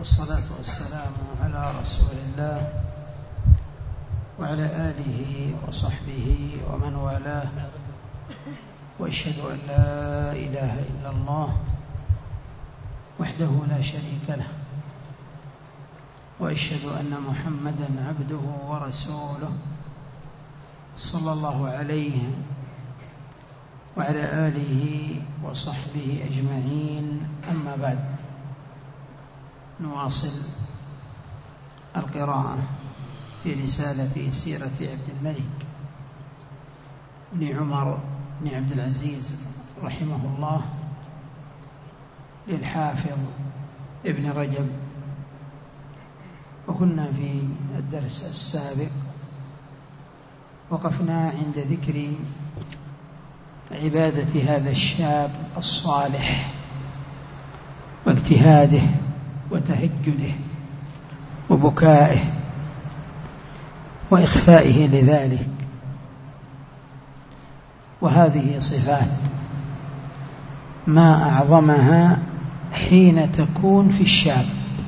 والصلاة والسلام على رسول الله وعلى آله وصحبه ومن والاه، وأشهد أن لا إله إلا الله وحده لا شريك له، وأشهد أن محمدا عبده ورسوله صلى الله عليه وعلى آله وصحبه أجمعين. أما بعد، نواصل القراءة في رسالة سيرة عبد الملك بن عمر بن عبد العزيز رحمه الله للحافظ ابن رجب. وكنا في الدرس السابق وقفنا عند ذكر عبادة هذا الشاب الصالح واجتهاده وتهجده وبكائه وإخفائه لذلك. وهذه صفات ما أعظمها حين تكون في الشاب،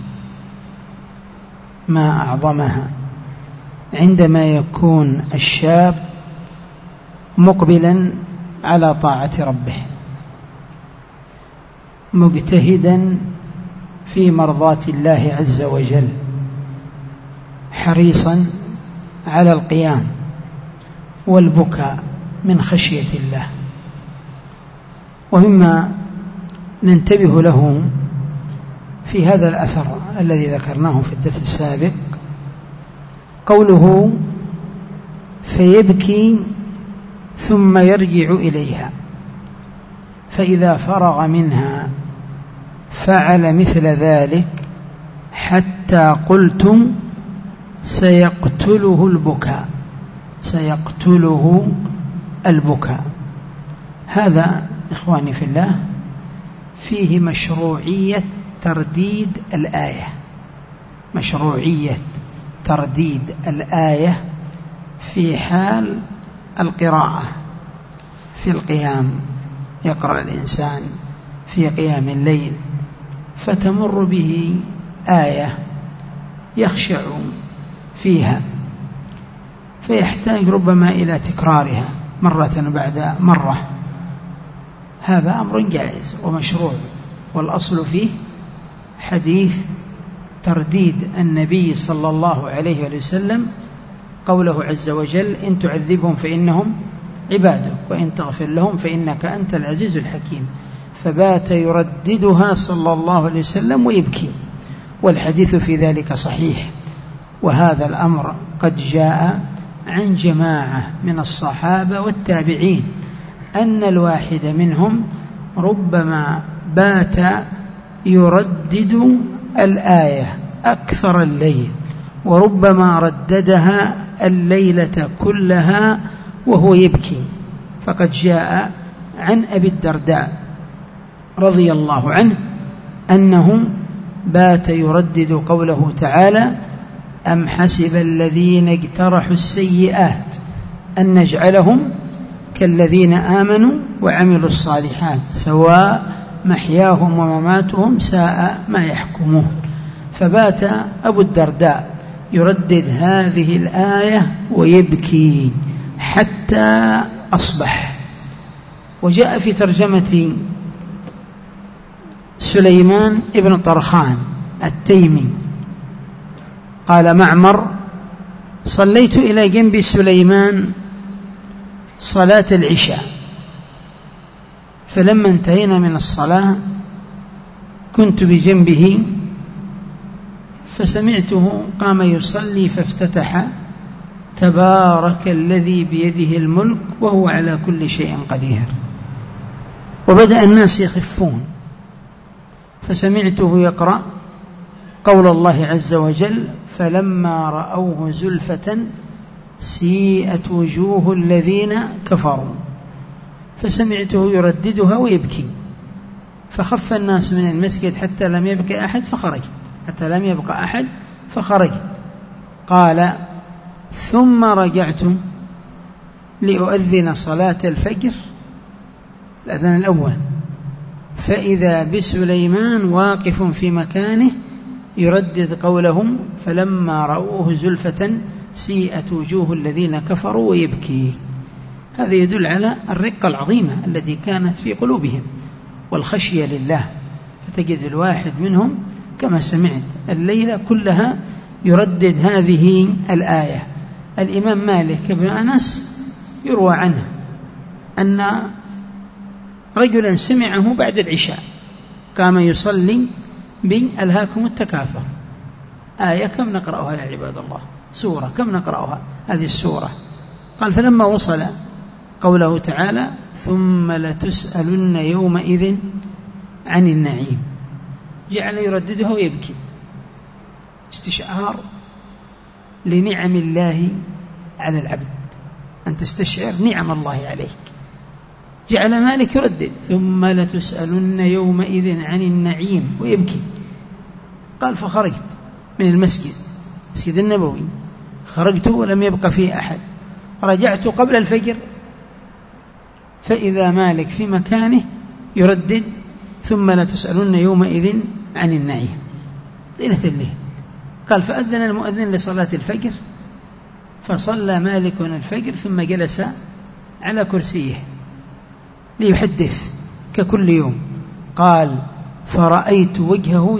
ما أعظمها عندما يكون الشاب مقبلا على طاعة ربه، مجتهدا في مرضاة الله عز وجل، حريصا على القيام والبكاء من خشية الله. ومما ننتبه له في هذا الأثر الذي ذكرناه في الدرس السابق قوله: فيبكي ثم يرجع إليها، فإذا فرغ منها فعل مثل ذلك حتى قلت سيقتله البكاء، سيقتله البكاء. هذا إخواني في الله فيه مشروعية ترديد الآية، مشروعية ترديد الآية في حال القراءة في القيام. يقرأ الإنسان في قيام الليل فتمر به آية يخشع فيها فيحتاج ربما إلى تكرارها مرة بعد مرة. هذا أمر جائز ومشروع، والأصل فيه حديث ترديد النبي صلى الله عليه وسلم قوله عز وجل: إن تعذبهم فإنهم عبادك وإن تغفر لهم فإنك أنت العزيز الحكيم. فبات يرددها صلى الله عليه وسلم ويبكي، والحديث في ذلك صحيح. وهذا الأمر قد جاء عن جماعة من الصحابة والتابعين أن الواحد منهم ربما بات يردد الآية أكثر الليل، وربما رددها الليلة كلها وهو يبكي. فقد جاء عن أبي الدرداء رضي الله عنه أنه بات يردد قوله تعالى: أم حسب الذين اجترحوا السيئات أن نجعلهم كالذين آمنوا وعملوا الصالحات سواء محياهم ومماتهم ساء ما يحكمون. فبات أبو الدرداء يردد هذه الآية ويبكي حتى أصبح. وجاء في ترجمة سليمان ابن طرخان التيمي قال معمر: صليت إلى جنب سليمان صلاة العشاء، فلما انتهينا من الصلاة كنت بجنبه فسمعته قام يصلي فافتتح: تبارك الذي بيده الملك وهو على كل شيء قدير. وبدأ الناس يخفون، فسمعته يقرأ قول الله عز وجل: فلما رأوه زلفة سيئت وجوه الذين كفروا. فسمعته يرددها ويبكي، فخف الناس من المسجد حتى لم يبقى أحد فخرجت. قال: ثم رجعت لأؤذن صلاة الفجر، الأذان الأول، فإذا بسليمان واقف في مكانه يردد قولهم فلما رأوه زلفة سيئت وجوه الذين كفروا ويبكي. هذا يدل على الرقة العظيمة التي كانت في قلوبهم والخشية لله. فتجد الواحد منهم كما سمعت الليلة كلها يردد هذه الآية. الإمام مالك بن أنس يروى عنه أن رجلا سمعه بعد العشاء قام يصلي بألهاكم التكاثر، آية كم نقرأها يا عباد الله؟ سورة كم نقرأها هذه السورة؟ قال فلما وصل قوله تعالى ثم لتسألن يومئذ عن النعيم جعل يرددها ويبكي، استشعار لنعم الله على العبد، أن تستشعر نعم الله عليك. جعل مالك يردد ثم لتسألن يومئذ عن النعيم ويبكي. قال فخرجت من المسجد، مسجد النبوي، خرجت ولم يبق فيه أحد، رجعت قبل الفجر فإذا مالك في مكانه يردد ثم لتسألن يومئذ عن النعيم ليلة الليل. قال فأذن المؤذن لصلاة الفجر فصلى مالك الفجر ثم جلس على كرسيه ليحدث ككل يوم. قال فرأيت وجهه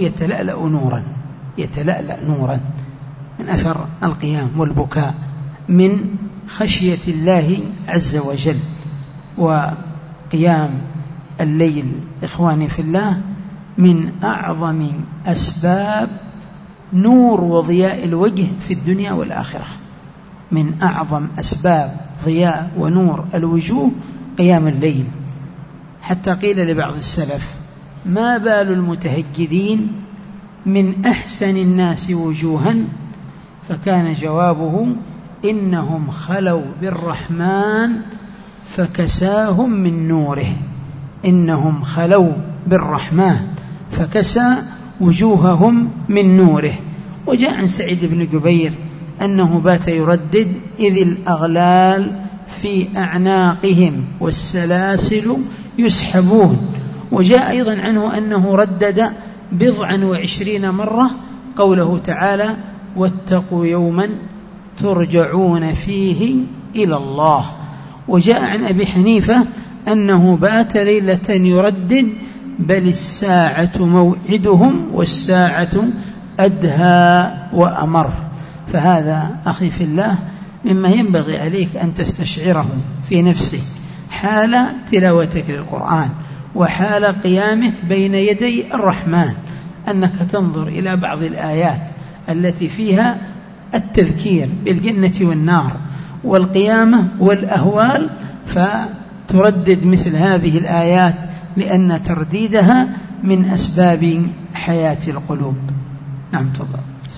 يتلألأ نورا من أثر القيام والبكاء من خشية الله عز وجل. وقيام الليل إخواني في الله من أعظم أسباب نور وضياء الوجه في الدنيا والآخرة، من أعظم أسباب ضياء ونور الوجوه قيام الليل. حتى قيل لبعض السلف ما بال المتهجدين من أحسن الناس وجوها؟ فكان جوابه إنهم خلوا بالرحمن فكساهم من نوره. إنهم خلوا بالرحمن فكسى وجوههم من نوره. وجاء عن سعيد بن جبير أنه بات يردد إذ الأغلال في أعناقهم والسلاسل يسحبون. وجاء أيضا عنه أنه ردد 20 مرة قوله تعالى واتقوا يوما ترجعون فيه إلى الله. وجاء عن أبي حنيفة أنه بات ليلة يردد بل الساعة موعدهم والساعة أدهى وأمر. فهذا أخي في الله مما ينبغي عليك أن تستشعره في نفسك حال تلاوتك للقرآن وحال قيامك بين يدي الرحمن، أنك تنظر إلى بعض الآيات التي فيها التذكير بالجنة والنار والقيامة والأهوال فتردد مثل هذه الآيات، لأن ترديدها من أسباب حياة القلوب. نعم تفضل.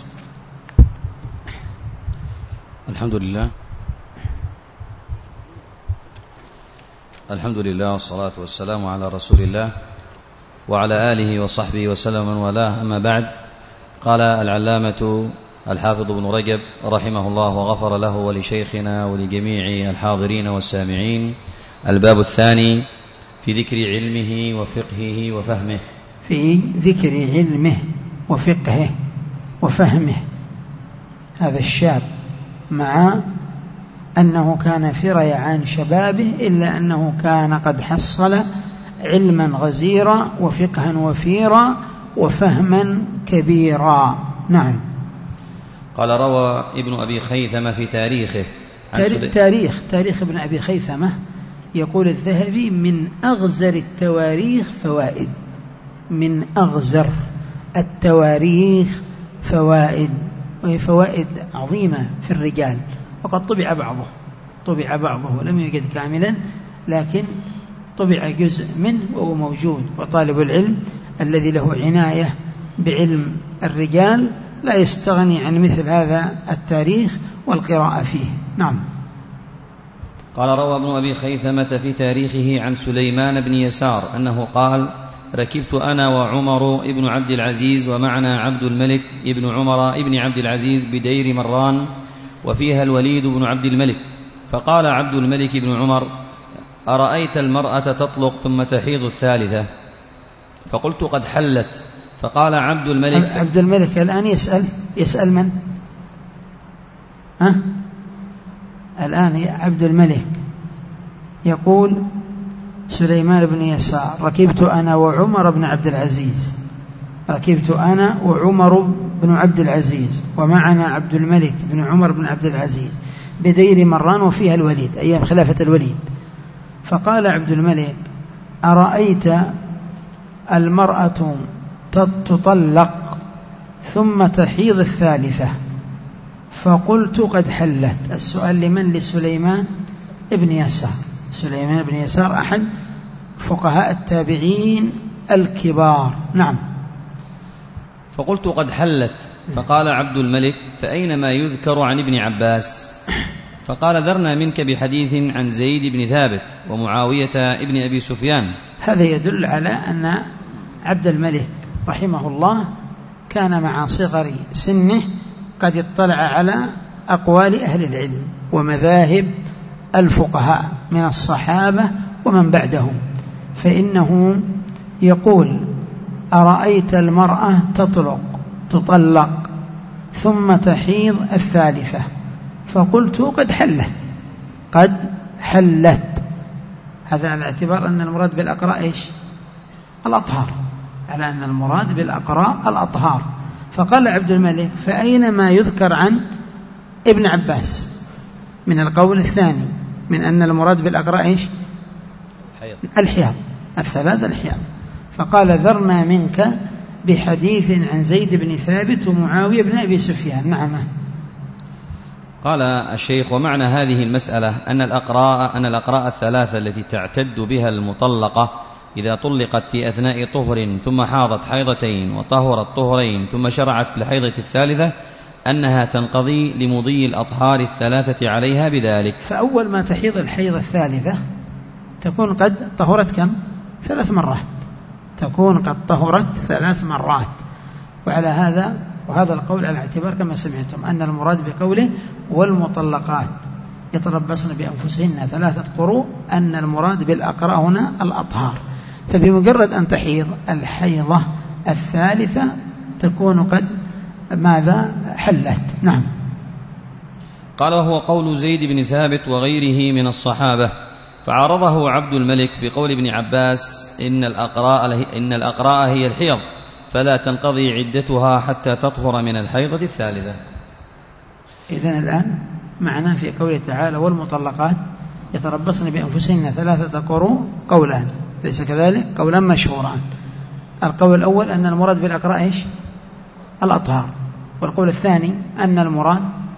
الحمد لله والصلاة والسلام على رسول الله وعلى آله وصحبه وسلم من والاه. أما بعد، قال العلامة الحافظ ابن رجب رحمه الله وغفر له ولشيخنا ولجميع الحاضرين والسامعين: الباب الثاني في ذكر علمه وفقهه وفهمه. في ذكر علمه وفقهه وفهمه. هذا الشاب مع أنه كان في ريعان شبابه إلا أنه كان قد حصل علما غزيرا وفقها وفيرا وفهما كبيرا. نعم. قال روى ابن أبي خيثمة في تاريخه تاريخ ابن أبي خيثمة، يقول الذهبي من أغزر التواريخ فوائد، من أغزر التواريخ فوائد، وهي فوائد عظيمة في الرجال. وقد طبع بعضه ولم يوجد كاملا، لكن طبع جزء منه وهو موجود. وطالب العلم الذي له عناية بعلم الرجال لا يستغني عن مثل هذا التاريخ والقراءة فيه. نعم. قال روى ابن أبي خيثمة في تاريخه عن سليمان بن يسار أنه قال: ركبت أنا وعمر ابن عبد العزيز ومعنا عبد الملك ابن عمر ابن عبد العزيز بدير مران وفيها الوليد بن عبد الملك، فقال عبد الملك بن عمر: أرأيت المرأة تطلق ثم تحيض الثالثة؟ فقلت: قد حلت. فقال عبد الملك. عبد الملك الآن يسأل من؟ الآن عبد الملك يقول سليمان بن يسار ركبت أنا وعمر بن عبد العزيز، ركبت أنا وعمر بن عبد العزيز ومعنا عبد الملك بن عمر بن عبد العزيز بدير مران وفيها الوليد أيام خلافة الوليد. فقال عبد الملك أرأيت المرأة تطلق ثم تحيض الثالثة؟ فقلت قد حلت. السؤال لمن؟ لسليمان بن يسار. سليمان بن يسار أحد فقهاء التابعين الكبار. نعم. فقلت قد حلت. فقال عبد الملك فأين ما يذكر عن ابن عباس؟ فقال ذرنا منك بحديث عن زيد بن ثابت ومعاوية ابن أبي سفيان. هذا يدل على أن عبد الملك رحمه الله كان مع صغر سنه قد اطلع على أقوال أهل العلم ومذاهب الفقهاء من الصحابة ومن بعدهم، فإنه يقول أرأيت المرأة تطلق ثم تحيض الثالثة؟ فقلت قد حلت. هذا على اعتبار أن المراد بالأقراء إيش؟ الأطهار، على أن المراد بالأقراء الأطهار. فقال عبد الملك فأين ما يذكر عن ابن عباس من القول الثاني من أن المراد بالأقراء إيش؟ الحيض، الثلاث الحيض. فقال ذرنا منك بحديث عن زيد بن ثابت ومعاوية بن أبي سفيان. نعم. قال الشيخ ومعنى هذه المسألة أن الأقراء الثلاثة التي تعتد بها المطلقة إذا طلقت في أثناء طهر ثم حاضت حيضتين وطهرت طهرين ثم شرعت في الحيضة الثالثة أنها تنقضي لمضي الأطهار الثلاثة عليها بذلك. فأول ما تحيض الحيضة الثالثة تكون قد طهرت كم؟ 3 مرات، تكون قد طهرت 3 مرات. وعلى وهذا القول على اعتبار كما سمعتم أن المراد بقوله والمطلقات يتربصن بأنفسهن 3 قروء أن المراد بالأقراء هنا الأطهار. فبمجرد أن تحيض الحيضة الثالثة تكون قد ماذا؟ حلت. نعم. قال وهو قول زيد بن ثابت وغيره من الصحابة. فعارضه عبد الملك بقول ابن عباس إن الأقراء هي الحيض فلا تنقضي عدتها حتى تطهر من الحيضة الثالثة. إذن الآن معنا في قوله تعالى والمطلقات يتربصن بأنفسهن 3 قروء قولان، ليس كذلك؟ قولان مشهوران. القول الأول أن المراد بالأقراء إيش؟ الأطهار. والقول الثاني أن المراد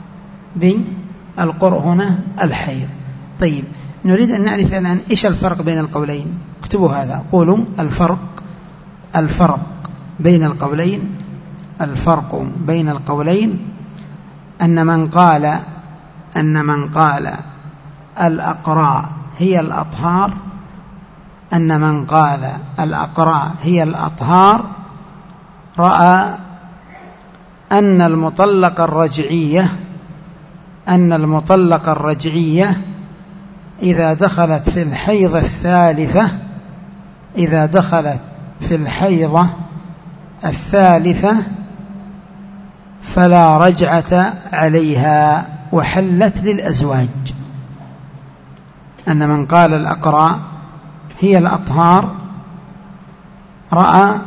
بالقرء هنا الحيض. طيب، نريد أن نعرف الآن إيش الفرق بين القولين. اكتبوا هذا، قولوا الفرق بين القولين. الفرق بين القولين أن من قال الأقراء هي الأطهار، أن من قال الأقراء هي الأطهار رأى أن المطلق الرجعية إذا دخلت في الحيضة الثالثة فلا رجعة عليها وحلت للأزواج. أن من قال الأقراء هي الأطهار رأى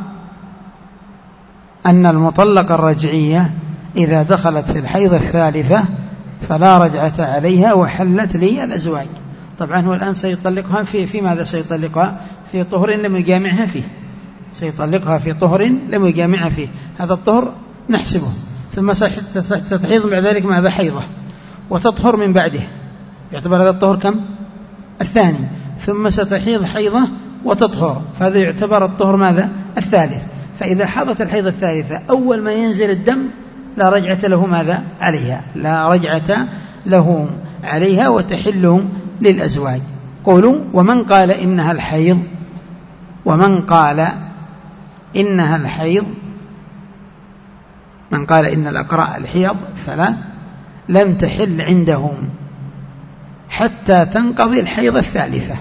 أن المطلقة الرجعية إذا دخلت في الحيضة الثالثة فلا رجعة عليها وحلت للأزواج. طبعا هو الآن سيطلقها في ماذا؟ سيطلقها في طهر لم يجامعها فيه، سيطلقها في طهر لم يجامعها فيه. هذا الطهر نحسبه، ثم ستحيض بعد ذلك ماذا؟ حيضة، وتطهر من بعده، يعتبر هذا الطهر كم؟ الثاني. ثم ستحيض حيضة وتطهر، فهذا يعتبر الطهر ماذا؟ الثالث. فإذا حاضت الحيضة الثالثة أول ما ينزل الدم لا رجعة له ماذا؟ عليها، لا رجعة له عليها وتحل للأزواج. قولوا ومن قال إنها الحيض، من قال إن الأقراء الحيض فلا لم تحل عندهم حتى تنقضي الحيضة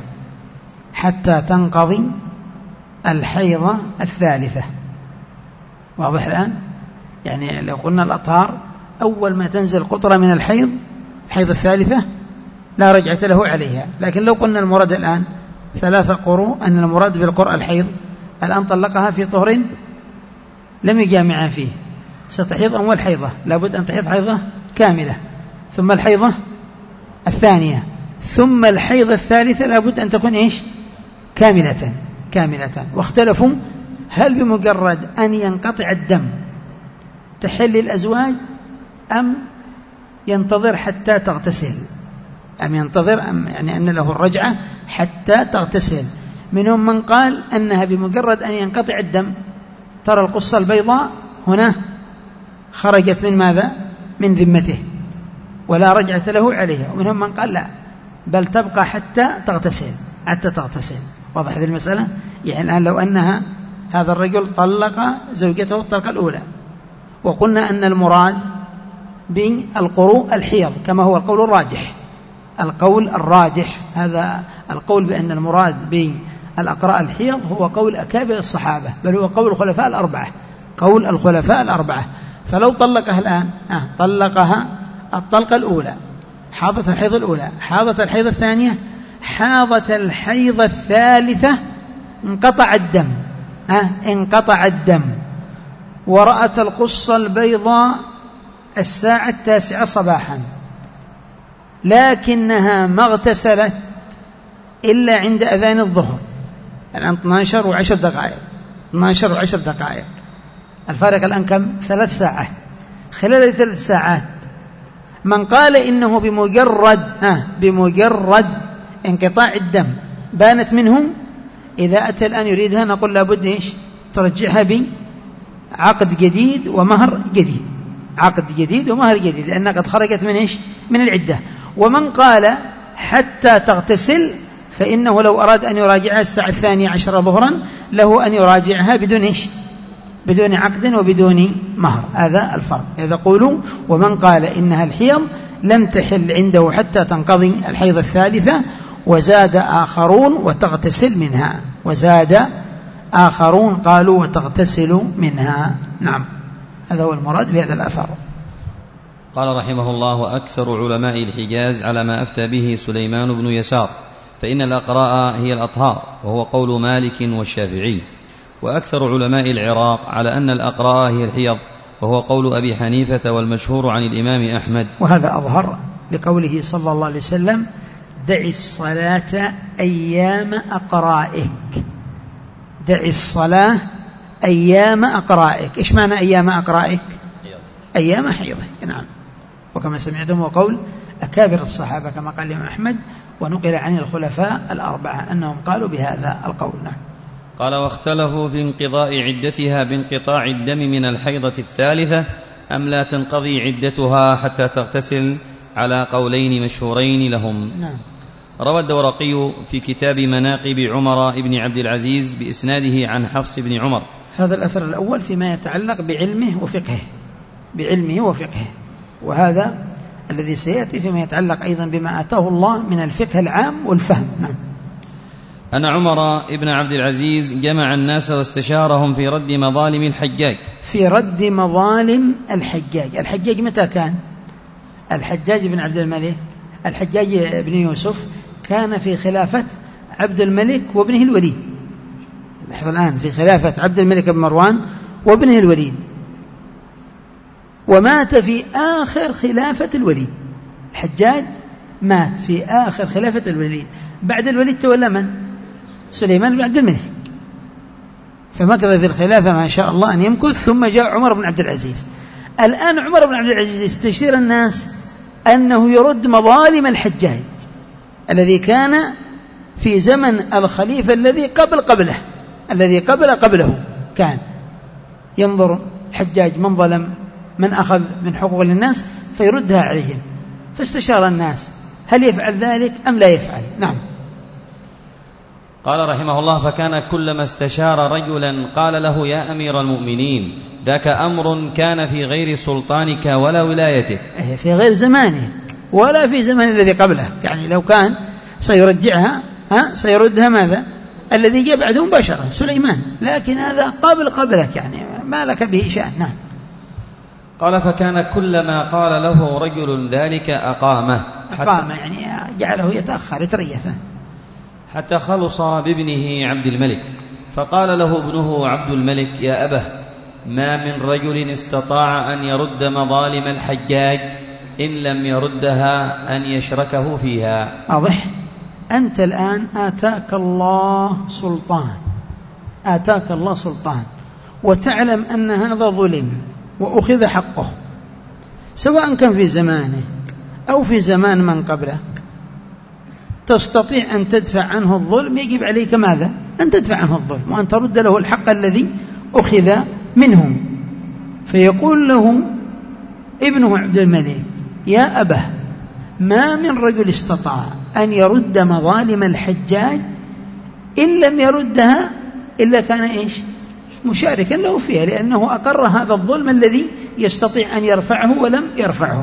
الثالثة، واضح الآن؟ يعني لو قلنا الأطهار أول ما تنزل قطرة من الحيض الثالثة لا رجعة له عليها، لكن لو قلنا المراد الآن 3 قروء أن المراد بالقرء الحيض، الآن طلقها في طهر لم يجامع فيه، ستحيض أول حيضة لابد أن تحيض حيضة كاملة، ثم الحيضة الثانية، ثم الحيضة الثالثة لابد أن تكون إيش؟ كاملة. واختلفوا هل بمجرد أن ينقطع الدم تحل الأزواج أم ينتظر حتى تغتسل، يعني أن له الرجعة حتى تغتسل. منهم من قال أنها بمجرد أن ينقطع الدم ترى القصة البيضاء هنا خرجت من ماذا؟ من ذمته ولا رجعة له عليها. ومنهم من قال لا، بل تبقى حتى تغتسل. واضح هذه المسألة؟ يعني الآن لو أنها هذا الرجل طلق زوجته الطلقة الأولى وقلنا أن المراد بالقروء الحيض كما هو القول الراجح، هذا القول بأن المراد بالأقراء الحيض هو قول أكابر الصحابة، بل هو قول الخلفاء الأربعة. فلو طلقها الآن طلقها الطلقة الأولى، حاضت الحيض الأولى، حاضت الحيض الثانية، حاضت الحيض الثالثة، انقطع الدم ورأت القصة البيضاء الساعة 9 صباحا، لكنها ما اغتسلت إلا عند أذان الظهر، الآن 12 و10 دقائق، الفارق الآن كم؟ 3 ساعات. خلال 3 ساعات من قال إنه بمجرد انقطاع الدم بانت منهم، إذا أتى الآن يريدها نقول لابد إيش؟ ترجعها بعقد جديد ومهر جديد، لأنها قد خرجت من إيش؟ من العدة. ومن قال حتى تغتسل فإنه لو أراد أن يراجعها الساعة 12 ظهرا له أن يراجعها بدون إيش؟ بدون عقد وبدون مهر. هذا الفرق. إذا قولوا ومن قال إنها الحيض لم تحل عنده حتى تنقضي الحيض الثالثة، وزاد آخرون وتغتسل منها. نعم، هذا هو المراد بهذا الأثر. قال رحمه الله: وأكثر علماء الحجاز على ما أفتى به سليمان بن يسار، فإن الأقراء هي الأطهار، وهو قول مالك والشافعي. وأكثر علماء العراق على أن الأقراء هي الحيض، وهو قول أبي حنيفة والمشهور عن الإمام أحمد. وهذا أظهر لقوله صلى الله عليه وسلم: دع الصلاة أيام أقرائك. إيش معنى أيام أقرائك؟ أيام حيضك. نعم. وكما سمعتم وقول أكابر الصحابة كما قال الإمام أحمد، ونقل عن الخلفاء الأربعة أنهم قالوا بهذا القول. نعم. قال: واختلفوا في انقضاء عدتها بانقطاع الدم من الحيضة الثالثة أم لا تنقضي عدتها حتى تغتسل، على قولين مشهورين لهم. نعم. روى الدورقي في كتاب مناقب عمر بن عبد العزيز بإسناده عن حفص بن عمر. هذا الأثر الأول فيما يتعلق بعلمه وفقهه، وهذا الذي سيأتي فيما يتعلق أيضا بما آتاه الله من الفقه العام والفهم. نعم. أن عمر بن عبد العزيز جمع الناس واستشارهم في رد مظالم الحجاج. الحجاج متى كان؟ الحجاج بن عبد الملك، الحجاج بن يوسف كان في خلافة عبد الملك وابنه الوليد. لاحظ الآن في خلافة عبد الملك بن مروان وابنه الوليد، ومات في آخر خلافة الوليد. الحجاج مات في آخر خلافة الوليد، بعد الوليد تولى من؟ سليمان بن عبد الملك، فمكث في الخلافة ما شاء الله أن يمكث، ثم جاء عمر بن عبد العزيز. الآن عمر بن عبد العزيز يستشير الناس أنه يرد مظالم الحجاج الذي كان في زمن الخليفة الذي قبله كان ينظر الحجاج من ظلم، من أخذ من حقوق للناس فيردها عليهم، فاستشار الناس هل يفعل ذلك أم لا يفعل. نعم. قال رحمه الله: فكان كلما استشار رجلا قال له: يا أمير المؤمنين، ذاك أمر كان في غير سلطانك ولا ولايتك، في غير زمانه ولا في زمن الذي قبله. يعني لو كان سيرجعها سيردها ماذا؟ الذي جاء بعده مباشرة سليمان، لكن هذا قبلك، يعني ما لك به شأن. نعم. قال فكان كلما قال له رجل ذلك أقامه يعني جعله يتأخر يتريث حتى خلص بابنه عبد الملك. فقال له ابنه عبد الملك يا أبه ما من رجل استطاع أن يرد مظالم الحجاج إن لم يردها أن يشركه فيها. واضح. أنت الآن آتاك الله سلطان وتعلم أن هذا ظلم وأخذ حقه سواء كان في زمانه أو في زمان من قبله، تستطيع أن تدفع عنه الظلم، يجب عليك ماذا؟ أن تدفع عنه الظلم وأن ترد له الحق الذي أخذ منه. فيقول له ابنه عبد الملك يا أبه ما من رجل استطاع أن يرد مظالم الحجاج إن لم يردها إلا كان إيش؟ مشاركا له فيها، لأنه أقر هذا الظلم الذي يستطيع أن يرفعه ولم يرفعه.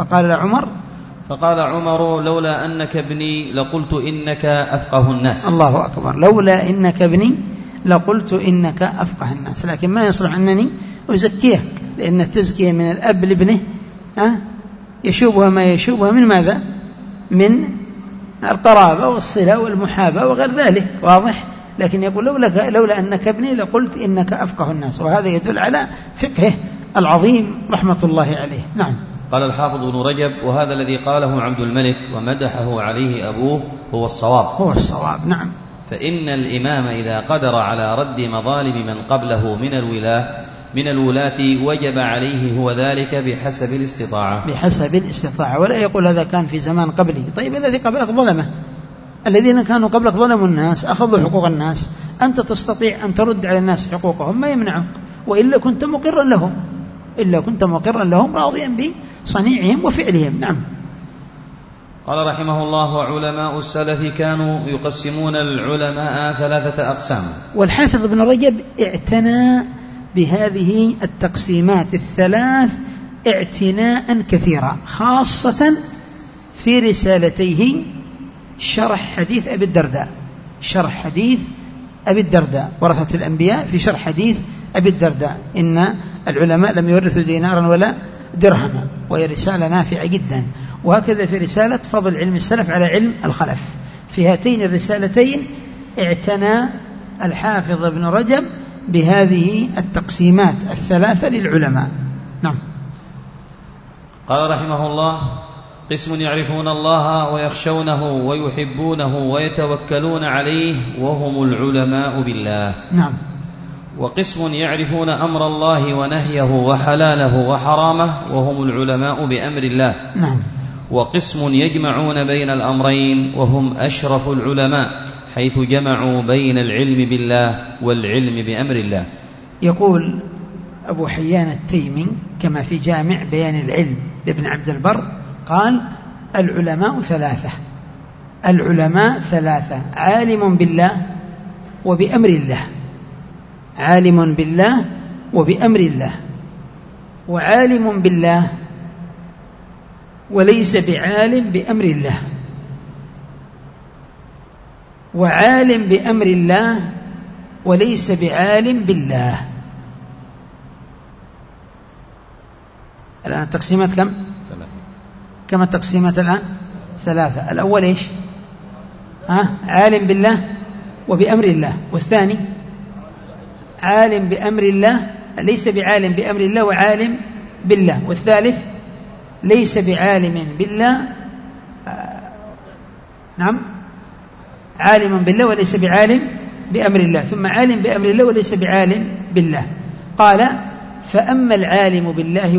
فقال عمر لولا أنك ابني لقلت إنك أفقه الناس. الله أكبر. لولا إنك ابني لقلت إنك أفقه الناس، لكن ما يصلح أنني أزكيك، لأن التزكية من الأب لابنه يشوبها ما يشوبها من ماذا؟ من القرابة والصلة والمحابة وغير ذلك. واضح. لكن يقول لولا أنك ابني لقلت إنك أفقه الناس، وهذا يدل على فقهه العظيم رحمة الله عليه. نعم. قال الحافظ ابن رجب وهذا الذي قاله عبد الملك ومدحه عليه أبوه هو الصواب. نعم. فإن الإمام إذا قدر على رد مظالم من قبله من الولاة وجب عليه هو ذلك بحسب الاستطاعة. ولا يقول هذا كان في زمان قبلي. طيب الذي قبلك ظلمه، الذين كانوا قبلك ظلموا الناس، أخذوا حقوق الناس، أنت تستطيع أن ترد على الناس حقوقهم، ما يمنعك، وإلا كنت مقرا لهم راضيا بصنيعهم وفعلهم. نعم. قال رحمه الله وعلماء السلف كانوا يقسمون العلماء 3 أقسام. والحافظ ابن رجب اعتنى بهذه التقسيمات 3 اعتناء كثيرا، خاصة في رسالتيه شرح حديث أبي الدرداء ورثة الأنبياء، في شرح حديث أبي الدرداء إن العلماء لم يورثوا دينارا ولا درهما، وهي رسالة نافعة جدا. وهكذا في رسالة فضل علم السلف على علم الخلف. في هاتين الرسالتين اعتنى الحافظ ابن رجب بهذه التقسيمات 3 للعلماء. نعم. قال رحمه الله قسم يعرفون الله ويخشونه ويحبونه ويتوكلون عليه وهم العلماء بالله. نعم. وقسم يعرفون أمر الله ونهيه وحلاله وحرامه وهم العلماء بأمر الله. نعم. وقسم يجمعون بين الأمرين وهم أشرف العلماء حيث جمعوا بين العلم بالله والعلم بأمر الله. يقول أبو حيان التيمي كما في جامع بيان العلم لابن عبد البر قال العلماء 3. عالم بالله وبأمر الله، عالم بالله وبأمر الله، وعالم بالله وليس بعالم بأمر الله، وعالم بأمر الله وليس بعالم بالله. الآن التقسيمات كم التقسيمات الآن؟ 3. الأول إيش؟ عالم بالله وبأمر الله، والثاني عالم بأمر الله ليس بعالم بأمر الله وعالم بالله، والثالث ليس بعالم بالله عالم بالله وليس بعالم بأمر الله، ثم عالم بأمر الله وليس بعالم بالله. قال فأما العالم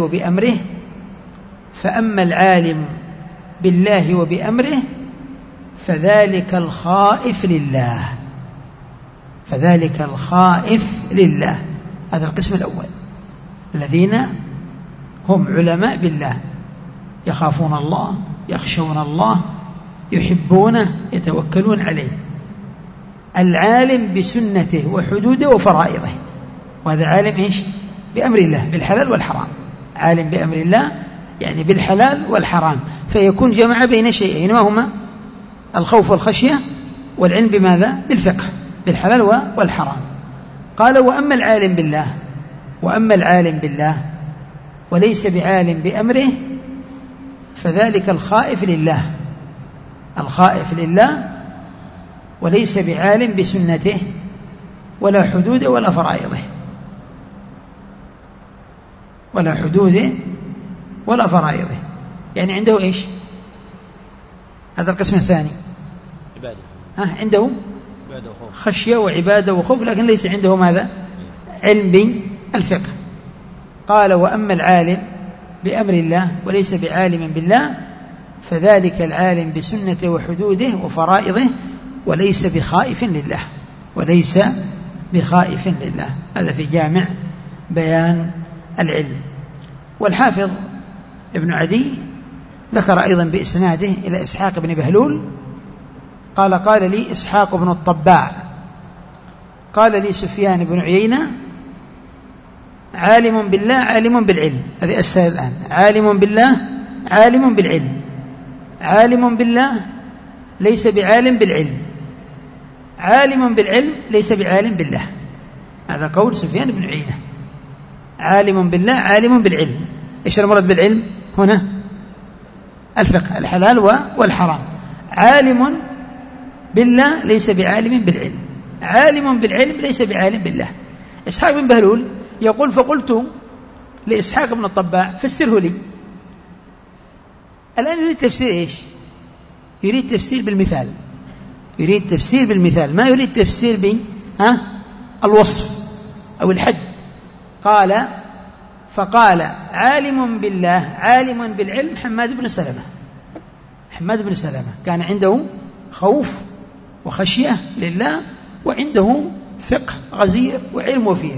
بالله وبأمره فذلك الخائف لله. هذا القسم الأول، الذين هم علماء بالله، يخافون الله، يخشون الله، يحبونه، يتوكلون عليه. العالم بسنته وحدوده وفرائضه، وهذا عالم إيش؟ بأمر الله بالحلال والحرام. عالم بأمر الله يعني بالحلال والحرام، فيكون جمع بين شيئين، وهما الخوف والخشية، والعلم بماذا؟ بالفقه بالحلال والحرام. قال وأما العالم بالله وأما العالم بالله وليس بعالم بأمره فذلك الخائف لله، الخائف لله وليس بعالم بسنته ولا حدود ولا فرائضه، ولا حدود ولا فرائضه. يعني عنده إيش؟ هذا القسم الثاني، عنده خشية وعبادة وخوف، لكن ليس عنده ماذا؟ علم بالفقه. قال وأما العالم بأمر الله وليس بعالم بالله فذلك العالم بسنته وحدوده وفرائضه وليس بخائف لله، وليس بخائف لله. هذا في جامع بيان العلم. والحافظ ابن عدي ذكر أيضا بإسناده إلى إسحاق بن بهلول قال قال لي إسحاق بن الطباع قال لي سفيان بن عيينة عالم بالله عالم بالعلم. هذه السائل الآن، عالم بالله عالم بالعلم، عالم بالله ليس بعالم بالعلم، عالم بالعلم ليس بعالم بالله. هذا قول سفيان بن عيينة، عالم بالله عالم بالعلم. إيش المراد بالعلم هنا؟ الفقه، الحلال والحرام. عالم بالله ليس بعالم بالعلم، عالم بالعلم ليس بعالم بالله. إسحاق بن بهلول يقول فقلت لإسحاق بن الطباع فسره لي. الآن يريد تفسير إيش؟ يريد تفسير بالمثال، يريد تفسير بالمثال، ما يريد تفسير بالوصف أو الحد. قال فقال عالم بالله عالم بالعلم حماد بن سلمة. حماد بن سلمة كان عنده خوف وخشية لله وعنده فقه غزير وعلم وفيه.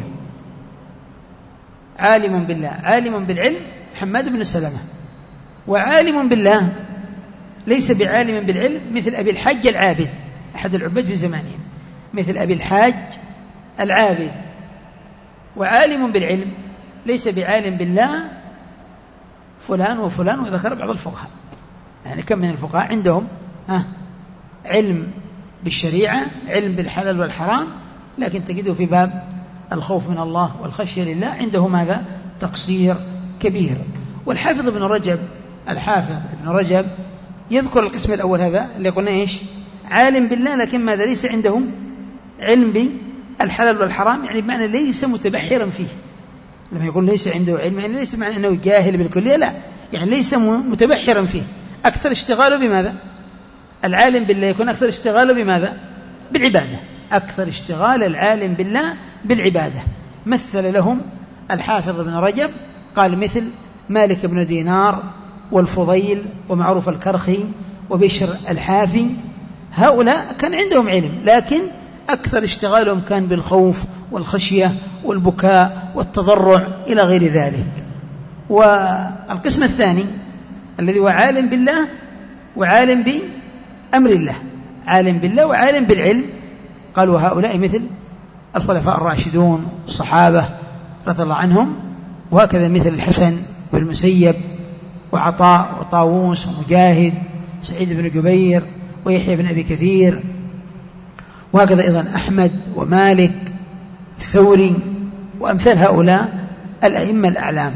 عالم بالله عالم بالعلم حماد بن سلمة. وعالم بالله ليس بعالم بالعلم مثل أبي الحاج العابد، أحد العباد في زمانهم، مثل أبي الحاج العابد. وعالم بالعلم ليس بعالم بالله فلان وفلان، وذكر بعض الفقهاء. يعني كم من الفقهاء عندهم علم بالشريعة، علم بالحلال والحرام، لكن تجده في باب الخوف من الله والخشية لله عنده ماذا؟ تقصير كبير. والحافظ ابن رجب، الحافظ ابن رجب يذكر القسم الأول هذا اللي قلنا إيش؟ عالم بالله لكن ماذا؟ ليس عنده علم بالحلال والحرام، يعني بمعنى ليس متبحرا فيه. لما يقول ليس عنده علم يعني ليس معنى أنه جاهل بالكلية، لا، يعني ليس متبحرا فيه. أكثر اشتغاله بماذا؟ العالم بالله يكون أكثر اشتغاله بماذا؟ بالعبادة. أكثر اشتغال العالم بالله بالعبادة. مثل لهم الحافظ ابن رجب قال مثل مالك بن دينار والفضيل ومعروف الكرخي وبشر الحافي، هؤلاء كان عندهم علم لكن أكثر اشتغالهم كان بالخوف والخشية والبكاء والتضرع إلى غير ذلك. والقسم الثاني الذي هو عالم بالله وعالم بأمر الله، عالم بالله وعالم بالعلم، قالوا هؤلاء مثل الخلفاء الراشدون الصحابة رضي الله عنهم، وهكذا مثل الحسن والمسيب وعطاء وطاووس ومجاهد سعيد بن جبير ويحيى بن أبي كثير، وهكذا أيضا أحمد ومالك الثوري وأمثال هؤلاء الأئمة الأعلام.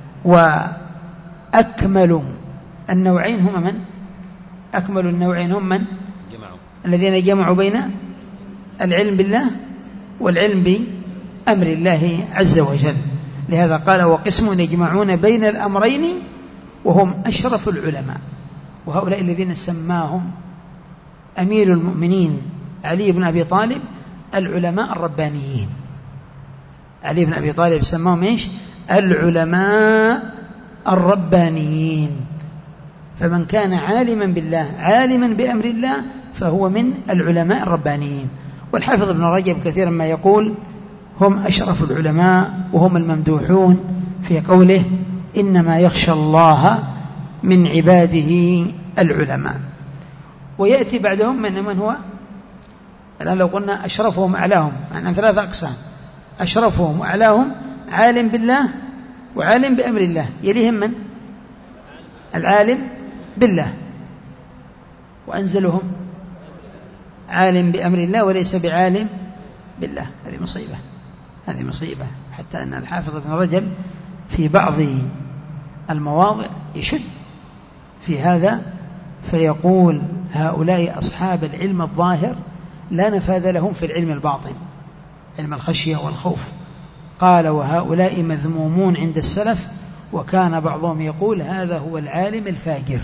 وأكمل النوعين هم من؟ أكمل النوعين هم من؟ الذين جمعوا بين العلم بالله والعلم بأمر الله عز وجل. لهذا قال وقسم يجمعون بين الأمرين وهم أشرف العلماء. وهؤلاء الذين سماهم أمير المؤمنين علي بن أبي طالب العلماء الربانيين. علي بن أبي طالب سماهم إيش؟ العلماء الربانيين. فمن كان عالما بالله عالما بأمر الله فهو من العلماء الربانيين. والحافظ ابن رجب كثيرا ما يقول هم أشرف العلماء وهم الممدوحون في قوله إنما يخشى الله من عباده العلماء. ويأتي بعدهم من هو الآن لو قلنا أشرفهم أعلاهم، عن ثلاثة أقسام: أشرفهم وأعلاهم عالم بالله وعالم بأمر الله، يليهم من؟ العالم بالله، وأنزلهم عالم بأمر الله وليس بعالم بالله. هذه مصيبة، هذه مصيبة، حتى أن الحافظ ابن رجب في بعض المواضع يشد في هذا فيقول هؤلاء أصحاب العلم الظاهر لا نفاذ لهم في العلم الباطن، علم الخشية والخوف. قال وهؤلاء مذمومون عند السلف، وكان بعضهم يقول هذا هو العالم الفاجر،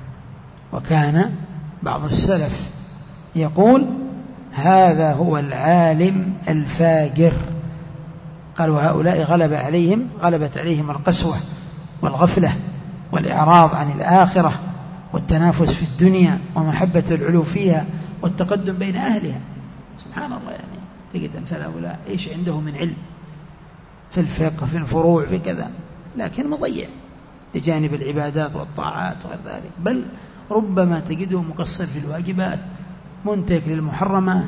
وكان بعض السلف يقول هذا هو العالم الفاجر. قال وهؤلاء غلبت عليهم القسوة والغفلة والإعراض عن الآخرة والتنافس في الدنيا ومحبة العلو فيها والتقدم بين أهلها. سبحان الله، يعني تجد أمثال هؤلاء إيش عنده من علم في الفقه في الفروع في كذا، لكن مضيع لجانب العبادات والطاعات وغير ذلك، بل ربما تجده مقصر في الواجبات، منتهك للمحرمات.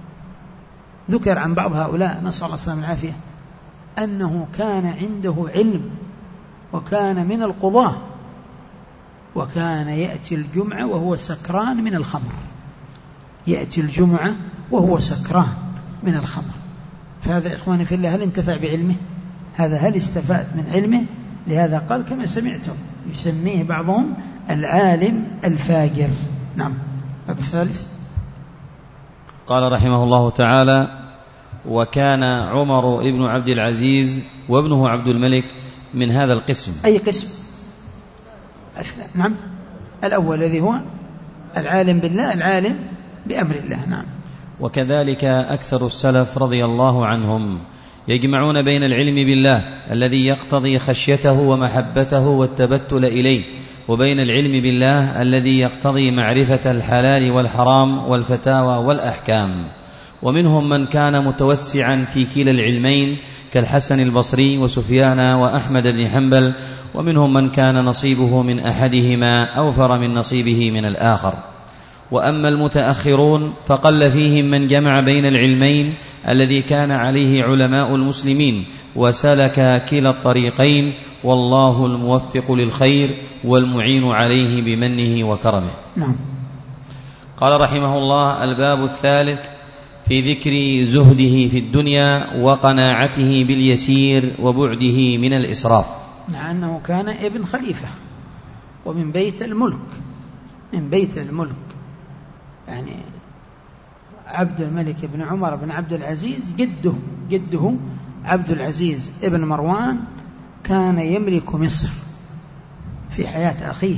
ذكر عن بعض هؤلاء نسأل الله السلامة والعافية أنه كان عنده علم وكان من القضاة، وكان يأتي الجمعة وهو سكران من الخمر، يأتي الجمعة وهو سكران من الخمر. فهذا إخواني في الله هل انتفع بعلمه؟ هذا هل استفاد من علمه؟ لهذا قال كما سمعتم يسميه بعضهم العالم الفاجر. نعم. باب الثالث قال رحمه الله تعالى وكان عمر ابن عبد العزيز وابنه عبد الملك من هذا القسم. أي قسم؟ نعم، الأول الذي هو العالم بالله، العالم بأمر الله. نعم. وكذلك أكثر السلف رضي الله عنهم يجمعون بين العلم بالله الذي يقتضي خشيته ومحبته والتبتل إليه، وبين العلم بالله الذي يقتضي معرفة الحلال والحرام والفتاوى والأحكام. ومنهم من كان متوسعا في كلا العلمين كالحسن البصري وسفيان وأحمد بن حنبل، ومنهم من كان نصيبه من أحدهما أوفر من نصيبه من الآخر. وأما المتأخرون فقل فيهم من جمع بين العلمين الذي كان عليه علماء المسلمين وسلك كلا الطريقين، والله الموفق للخير والمعين عليه بمنه وكرمه. نعم. قال رحمه الله الباب الثالث في ذكر زهده في الدنيا وقناعته باليسير وبعده من الإسراف، مع أنه كان ابن خليفة ومن بيت الملك، من بيت الملك، يعني عبد الملك بن عمر بن عبد العزيز جده عبد العزيز ابن مروان كان يملك مصر في حياة أخيه.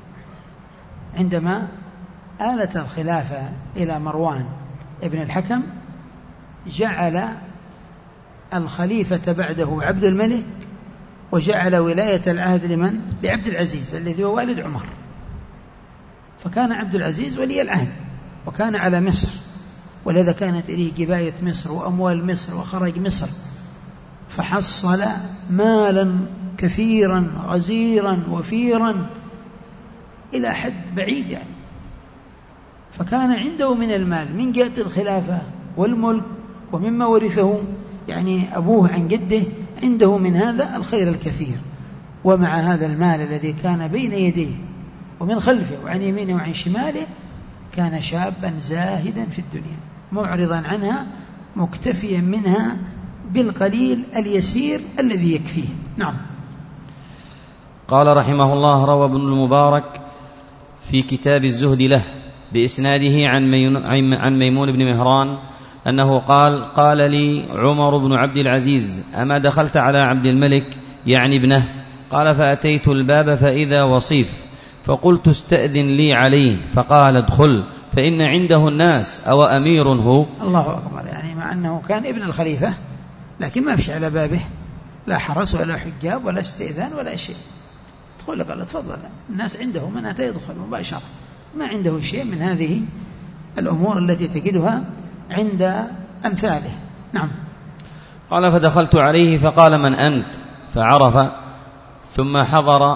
عندما آلت الخلافة إلى مروان ابن الحكم جعل الخليفة بعده عبد الملك، وجعل ولاية العهد لمن؟ لعبد العزيز الذي هو والد عمر. فكان عبد العزيز ولي العهد وكان على مصر، ولذا كانت إليه جباية مصر وأموال مصر وخرج مصر، فحصل مالا كثيرا غزيرا وفيرا إلى حد بعيد يعني. فكان عنده من المال من جهة الخلافة والملك، ومما ورثه يعني أبوه عن جده عنده من هذا الخير الكثير. ومع هذا المال الذي كان بين يديه ومن خلفه وعن يمينه وعن شماله كان شابا زاهدا في الدنيا معرضا عنها مكتفيا منها بالقليل اليسير الذي يكفيه. نعم. قال رحمه الله روى ابن المبارك في كتاب الزهد له بإسناده عن ميمون بن مهران أنه قال لي عمر بن عبد العزيز أما دخلت على عبد الملك يعني ابنه؟ قال فأتيت الباب فإذا وصيف، فقلت استأذن لي عليه، فقال ادخل فإن عنده الناس أو أمير هو. الله أكبر، يعني مع أنه كان ابن الخليفة لكن ما فيش على بابه لا حرس ولا حجاب ولا استئذان ولا شيء. ادخل، قال تفضل، الناس عنده من أتى يدخل مباشرة، ما عنده شيء من هذه الأمور التي تجدها عند أمثاله. نعم. قال فدخلت عليه فقال من أنت؟ فعرف ثم حضر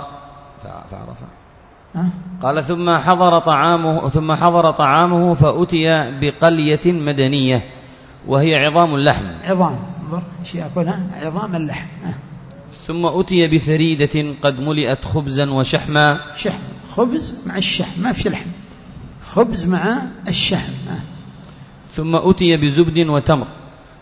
قال ثم حضر طعامه فأتي بقلية مدنية وهي عظام اللحم، عظام شيء أكلها عظام اللحم. ثم أتي بثريدة قد ملئت خبزا وشحما، شحم خبز مع الشحم، ما فيش لحم، خبز مع الشحم. ثم أتي بزبد وتمر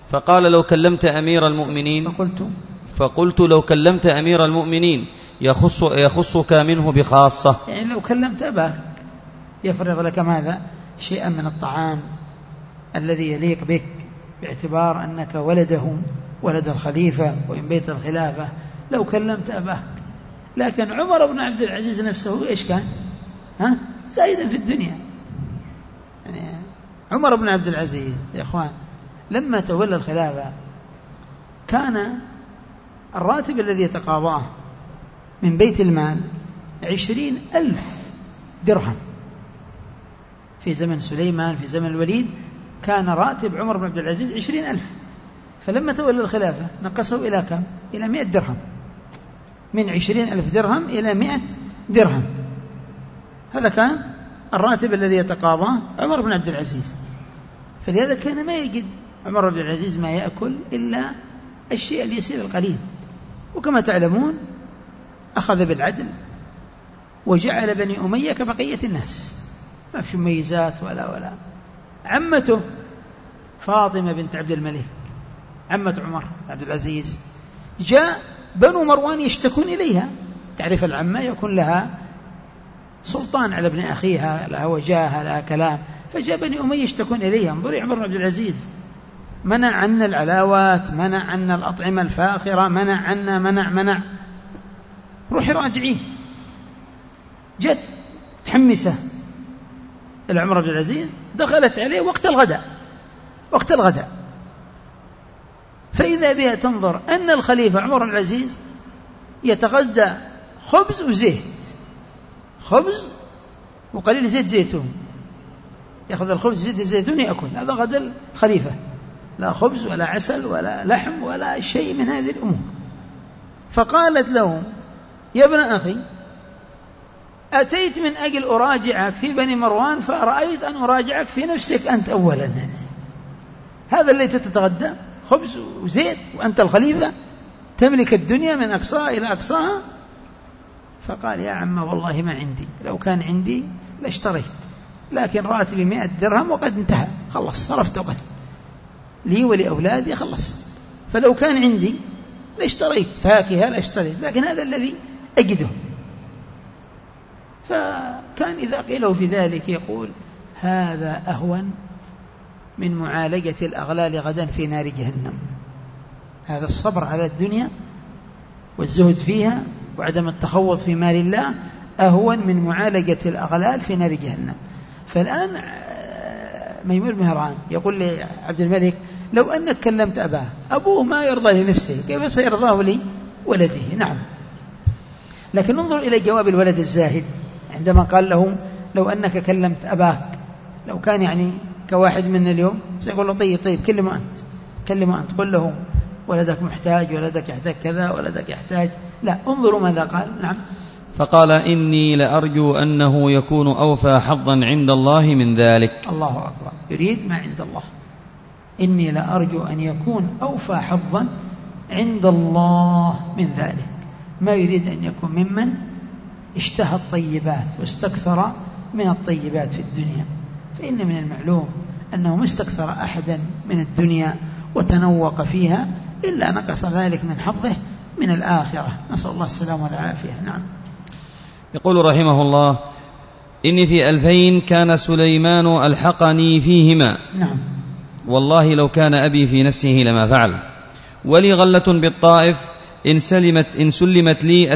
فقال لو كلمت أمير المؤمنين فقلت لو كلمت أمير المؤمنين يخصك منه بخاصة. يعني لو كلمت أباك يفرض لك ماذا؟ شيئا من الطعام الذي يليق بك باعتبار أنك ولده ولد الخليفة ومن بيت الخلافة. لو كلمت أباك. لكن عمر بن عبد العزيز نفسه إيش كان؟ زايدا في الدنيا. يعني عمر بن عبد العزيز يا إخوان لما تولى الخلافة كان الراتب الذي يتقاضاه من بيت المال 20,000 درهم. في زمن سليمان في زمن الوليد كان راتب عمر بن عبد العزيز 20,000. فلما تولى الخلافة نقصه إلى كم؟ إلى 100 درهم. من 20,000 درهم إلى 100 درهم. هذا كان الراتب الذي يتقاضاه عمر بن عبد العزيز. فلهذا كان ما يجد عمر بن العزيز ما يأكل إلا الشيء اليسير القليل. وكما تعلمون أخذ بالعدل وجعل بني أمية كبقية الناس، ما في مميزات ولا. عمته فاطمة بنت عبد الملك عمة عمر عبد العزيز جاء بنو مروان يشتكون إليها. تعرف العمة يكون لها سلطان على ابن أخيها، لها وجاهة، لها كلام. فجاء بني أمية يشتكون إليها انظري عمر بن عبد العزيز منع عنا العلاوات، منع عنا الأطعمة الفاخرة، منع عنا منع. روحي راجعيه. جت تحمسة إلى عمر بن العزيز دخلت عليه وقت الغداء فإذا بها تنظر أن الخليفة عمر بن العزيز يتغدى خبز وزيت، خبز وقليل زيت زيتون، يأخذ الخبز زيت الزيتون يأكل. هذا غدا الخليفة، لا خبز ولا عسل ولا لحم ولا شيء من هذه الأمور. فقالت له يا ابن أخي أتيت من أجل أراجعك في بني مروان فرأيت أن أراجعك في نفسك أنت أولا. هذا اللي تتغدى خبز وزيت وأنت الخليفة تملك الدنيا من أقصاها إلى أقصاها. فقال يا عم والله ما عندي، لو كان عندي لاشتريت، لكن راتبي 100 درهم وقد انتهى، خلص صرفت وقت لي ولأولادي خلص. فلو كان عندي لاشتريت فاكهة لاشتريت، لكن هذا الذي أجده. فكان إذا قيله في ذلك يقول هذا أهون من معالجة الأغلال غدا في نار جهنم. هذا الصبر على الدنيا والزهد فيها وعدم التخوض في مال الله أهون من معالجة الأغلال في نار جهنم. فالآن ميمون بن مهران يقول لعبد الملك لو أنك كلمت أباه، أبوه ما يرضى لنفسه كيف سيرضاه لي ولده؟ نعم. لكن انظر إلى جواب الولد الزاهد عندما قال له لو أنك كلمت أباك، لو كان يعني كواحد منا اليوم سيقول له طيب كلمه أنت قل له ولدك محتاج، ولدك يحتاج كذا، ولدك يحتاج. لا، انظروا ماذا قال. نعم. فقال إني لأرجو أنه يكون أوفى حظا عند الله من ذلك. الله أكبر، يريد ما عند الله. إني لأرجو أن يكون أوفى حظا عند الله من ذلك، ما يريد أن يكون ممن اشتهى الطيبات واستكثر من الطيبات في الدنيا. فإن من المعلوم أنه ما استكثر أحدا من الدنيا وتنوق فيها إلا نقص ذلك من حظه من الآخرة، نسأل الله السلامة والعافية. نعم. يقول رحمه الله إني في 2000 كان سليمان ألحقني فيهما. نعم. والله لو كان أبي في نفسه لما فعل. ولي غلة بالطائف إن سلمت لي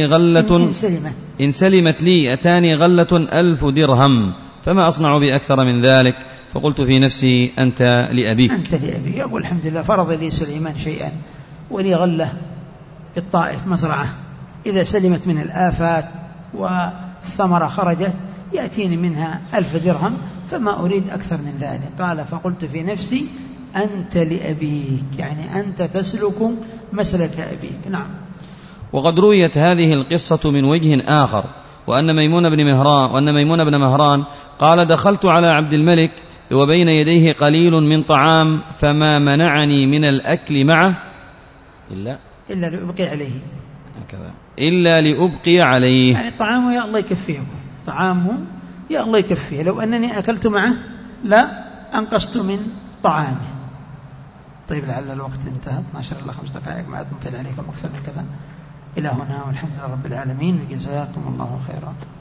أتاني غلة 1000 درهم، فما أصنع بأكثر من ذلك؟ فقلت في نفسي أنت لأبيك. يقول الحمد لله فرض لي سليمان شيئا، ولي غلة بالطائف مزرعة، إذا سلمت من الآفات والثمرة خرجت يأتيني منها 1000 درهم، فما أريد أكثر من ذلك. قال فقلت في نفسي أنت لأبيك، يعني أنت تسلك مسلك أبيك. نعم. وقد رويت هذه القصة من وجه آخر، وأن ميمون بن مهران قال دخلت على عبد الملك وبين يديه قليل من طعام، فما منعني من الأكل معه إلا لأبقي عليه. يعني طعامه يا الله يكفيه، طعامه يا الله يكفيه، لو أنني أكلت معه لا أنقصت من طعامه. طيب لعل الوقت انتهى، 12 إلا 5 دقائق، ما عاد نطيل عليكم أكثر من كذا. إلى هنا والحمد لله رب العالمين، وجزاكم الله خيرا.